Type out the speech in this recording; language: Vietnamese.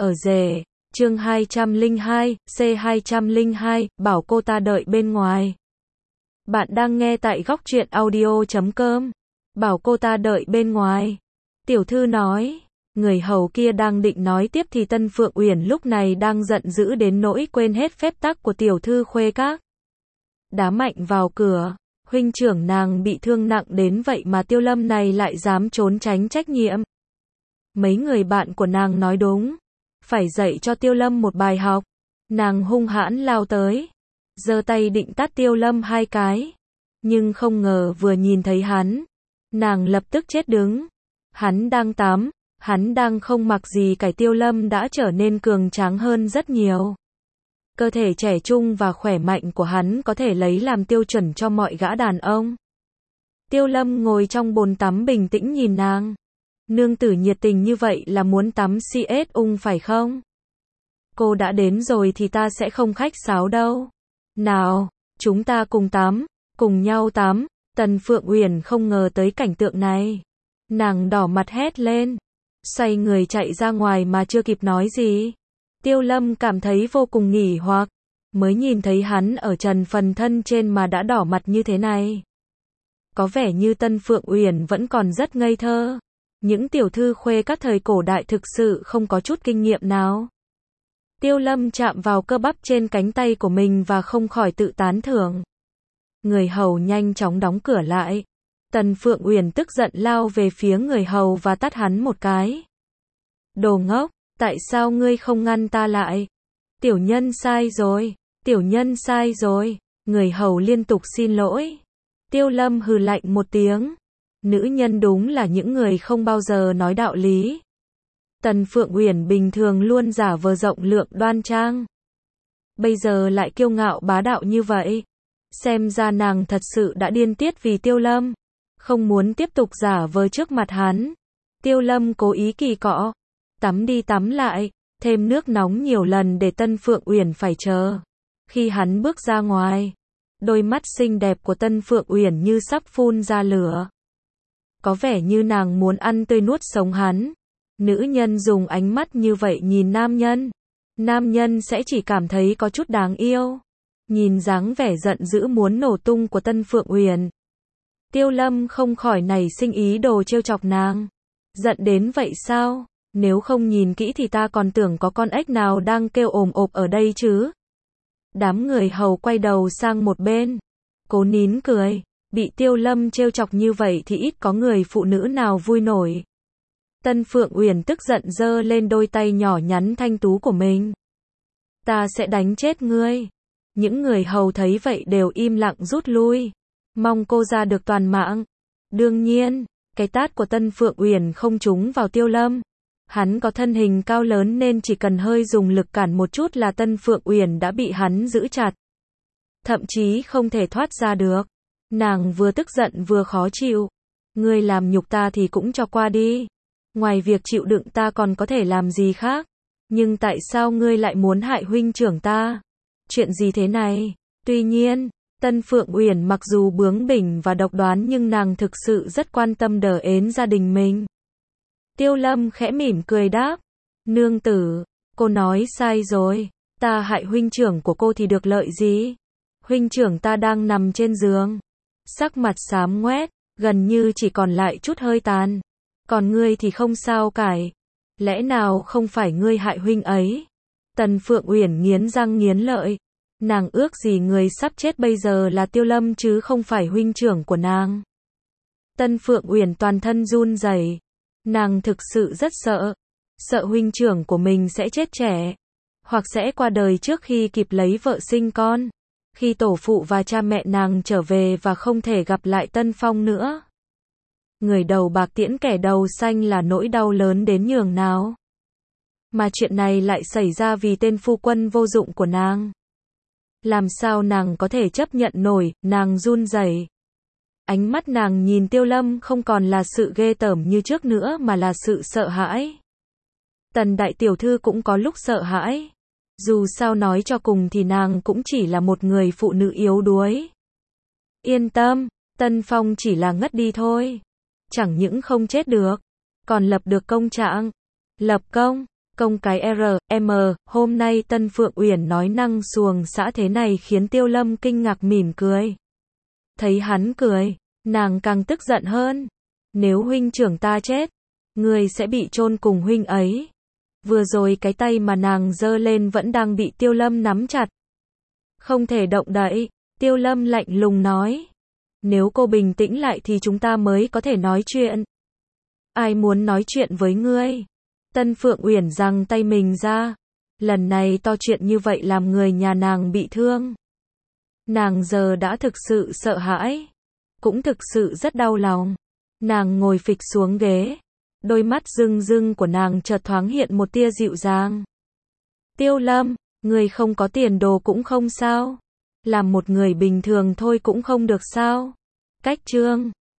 Ở rể, chương 202, C202, bảo cô ta đợi bên ngoài. Bạn đang nghe tại góc truyện audio.com. Bảo cô ta đợi bên ngoài. Tiểu thư nói. Người hầu kia đang định nói tiếp thì Tân Phượng Uyển lúc này đang giận dữ đến nỗi quên hết phép tắc của tiểu thư khuê các. Đá mạnh vào cửa. Huynh trưởng nàng bị thương nặng đến vậy mà Tiêu Lâm này lại dám trốn tránh trách nhiệm. Mấy người bạn của nàng nói đúng. Phải dạy cho Tiêu Lâm một bài học. Nàng hung hãn lao tới. Giơ tay định tát Tiêu Lâm 2 cái. Nhưng không ngờ vừa nhìn thấy hắn. Nàng lập tức chết đứng. Hắn đang tắm. Hắn đang không mặc gì cả. Tiêu Lâm đã trở nên cường tráng hơn rất nhiều. Cơ thể trẻ trung và khỏe mạnh của hắn có thể lấy làm tiêu chuẩn cho mọi gã đàn ông. Tiêu Lâm ngồi trong bồn tắm bình tĩnh nhìn nàng. Nương tử nhiệt tình như vậy là muốn tắm CS ung phải không? Cô đã đến rồi thì ta sẽ không khách sáo đâu. Nào, chúng ta cùng tắm, cùng nhau tắm. Tần Phượng Uyển không ngờ tới cảnh tượng này. Nàng đỏ mặt hét lên. Xoay người chạy ra ngoài mà chưa kịp nói gì. Tiêu Lâm cảm thấy vô cùng nghỉ hoặc. Mới nhìn thấy hắn ở trần phần thân trên mà đã đỏ mặt như thế này. Có vẻ như Tân Phượng Uyển vẫn còn rất ngây thơ. Những tiểu thư khuê các thời cổ đại thực sự không có chút kinh nghiệm nào. Tiêu Lâm chạm vào cơ bắp trên cánh tay của mình và không khỏi tự tán thưởng. Người hầu nhanh chóng đóng cửa lại. Tần Phượng Uyển tức giận lao về phía người hầu và tát hắn một cái. Đồ ngốc, tại sao ngươi không ngăn ta lại? Tiểu nhân sai rồi, tiểu nhân sai rồi. Người hầu liên tục xin lỗi. Tiêu Lâm hừ lạnh một tiếng. Nữ nhân đúng là những người không bao giờ nói đạo lý. Tần Phượng Uyển bình thường luôn giả vờ rộng lượng đoan trang. Bây giờ lại kiêu ngạo bá đạo như vậy. Xem ra nàng thật sự đã điên tiết vì Tiêu Lâm. Không muốn tiếp tục giả vờ trước mặt hắn. Tiêu Lâm cố ý kỳ cọ. Tắm đi tắm lại. Thêm nước nóng nhiều lần để Tân Phượng Uyển phải chờ. Khi hắn bước ra ngoài. Đôi mắt xinh đẹp của Tân Phượng Uyển như sắp phun ra lửa. Có vẻ như nàng muốn ăn tươi nuốt sống hắn. Nữ nhân dùng ánh mắt như vậy nhìn nam nhân. Nam nhân sẽ chỉ cảm thấy có chút đáng yêu. Nhìn dáng vẻ giận dữ muốn nổ tung của Tân Phượng Uyển. Tiêu Lâm không khỏi nảy sinh ý đồ trêu chọc nàng. Giận đến vậy sao? Nếu không nhìn kỹ thì ta còn tưởng có con ếch nào đang kêu ồm ộp ở đây chứ. Đám người hầu quay đầu sang một bên. Cố nín cười. Bị Tiêu Lâm trêu chọc như vậy thì ít có người phụ nữ nào vui nổi. Tân Phượng Uyển tức giận giơ lên đôi tay nhỏ nhắn thanh tú của mình. Ta sẽ đánh chết ngươi. Những người hầu thấy vậy đều im lặng rút lui. Mong cô ra được toàn mạng. Đương nhiên, cái tát của Tân Phượng Uyển không trúng vào Tiêu Lâm. Hắn có thân hình cao lớn nên chỉ cần hơi dùng lực cản một chút là Tân Phượng Uyển đã bị hắn giữ chặt. Thậm chí không thể thoát ra được. Nàng vừa tức giận vừa khó chịu. Ngươi làm nhục ta thì cũng cho qua đi. Ngoài việc chịu đựng ta còn có thể làm gì khác. Nhưng tại sao ngươi lại muốn hại huynh trưởng ta? Chuyện gì thế này? Tuy nhiên, Tân Phượng Uyển mặc dù bướng bỉnh và độc đoán nhưng nàng thực sự rất quan tâm đờ ến gia đình mình. Tiêu Lâm khẽ mỉm cười đáp. Nương tử, cô nói sai rồi. Ta hại huynh trưởng của cô thì được lợi gì? Huynh trưởng ta đang nằm trên giường. Sắc mặt xám ngoét, gần như chỉ còn lại chút hơi tàn. Còn ngươi thì không sao cải. Lẽ nào không phải ngươi hại huynh ấy? Tần Phượng Uyển nghiến răng nghiến lợi. Nàng ước gì người sắp chết bây giờ là Tiêu Lâm chứ không phải huynh trưởng của nàng. Tân Phượng Uyển toàn thân run rẩy. Nàng thực sự rất sợ. Sợ huynh trưởng của mình sẽ chết trẻ. Hoặc sẽ qua đời trước khi kịp lấy vợ sinh con. Khi tổ phụ và cha mẹ nàng trở về và không thể gặp lại Tân Phong nữa. Người đầu bạc tiễn kẻ đầu xanh là nỗi đau lớn đến nhường nào. Mà chuyện này lại xảy ra vì tên phu quân vô dụng của nàng. Làm sao nàng có thể chấp nhận nổi, nàng run rẩy. Ánh mắt nàng nhìn Tiêu Lâm không còn là sự ghê tởm như trước nữa mà là sự sợ hãi. Tần đại tiểu thư cũng có lúc sợ hãi. Dù sao nói cho cùng thì nàng cũng chỉ là một người phụ nữ yếu đuối. Yên tâm, Tân Phong chỉ là ngất đi thôi. Chẳng những không chết được, còn lập được công trạng. Lập công, công cái R.M. Hôm nay Tân Phượng Uyển nói năng xuồng xã thế này khiến Tiêu Lâm kinh ngạc mỉm cười. Thấy hắn cười, nàng càng tức giận hơn. Nếu huynh trưởng ta chết, ngươi sẽ bị chôn cùng huynh ấy. Vừa rồi cái tay mà nàng giơ lên vẫn đang bị Tiêu Lâm nắm chặt. Không thể động đậy, Tiêu Lâm lạnh lùng nói. Nếu cô bình tĩnh lại thì chúng ta mới có thể nói chuyện. Ai muốn nói chuyện với ngươi? Tân Phượng Uyển giằng tay mình ra. Lần này to chuyện như vậy làm người nhà nàng bị thương. Nàng giờ đã thực sự sợ hãi. Cũng thực sự rất đau lòng. Nàng ngồi phịch xuống ghế. Đôi mắt rưng rưng của nàng chợt thoáng hiện một tia dịu dàng. Tiêu Lâm, ngươi không có tiền đồ cũng không sao. Làm một người bình thường thôi cũng không được sao? Cách chương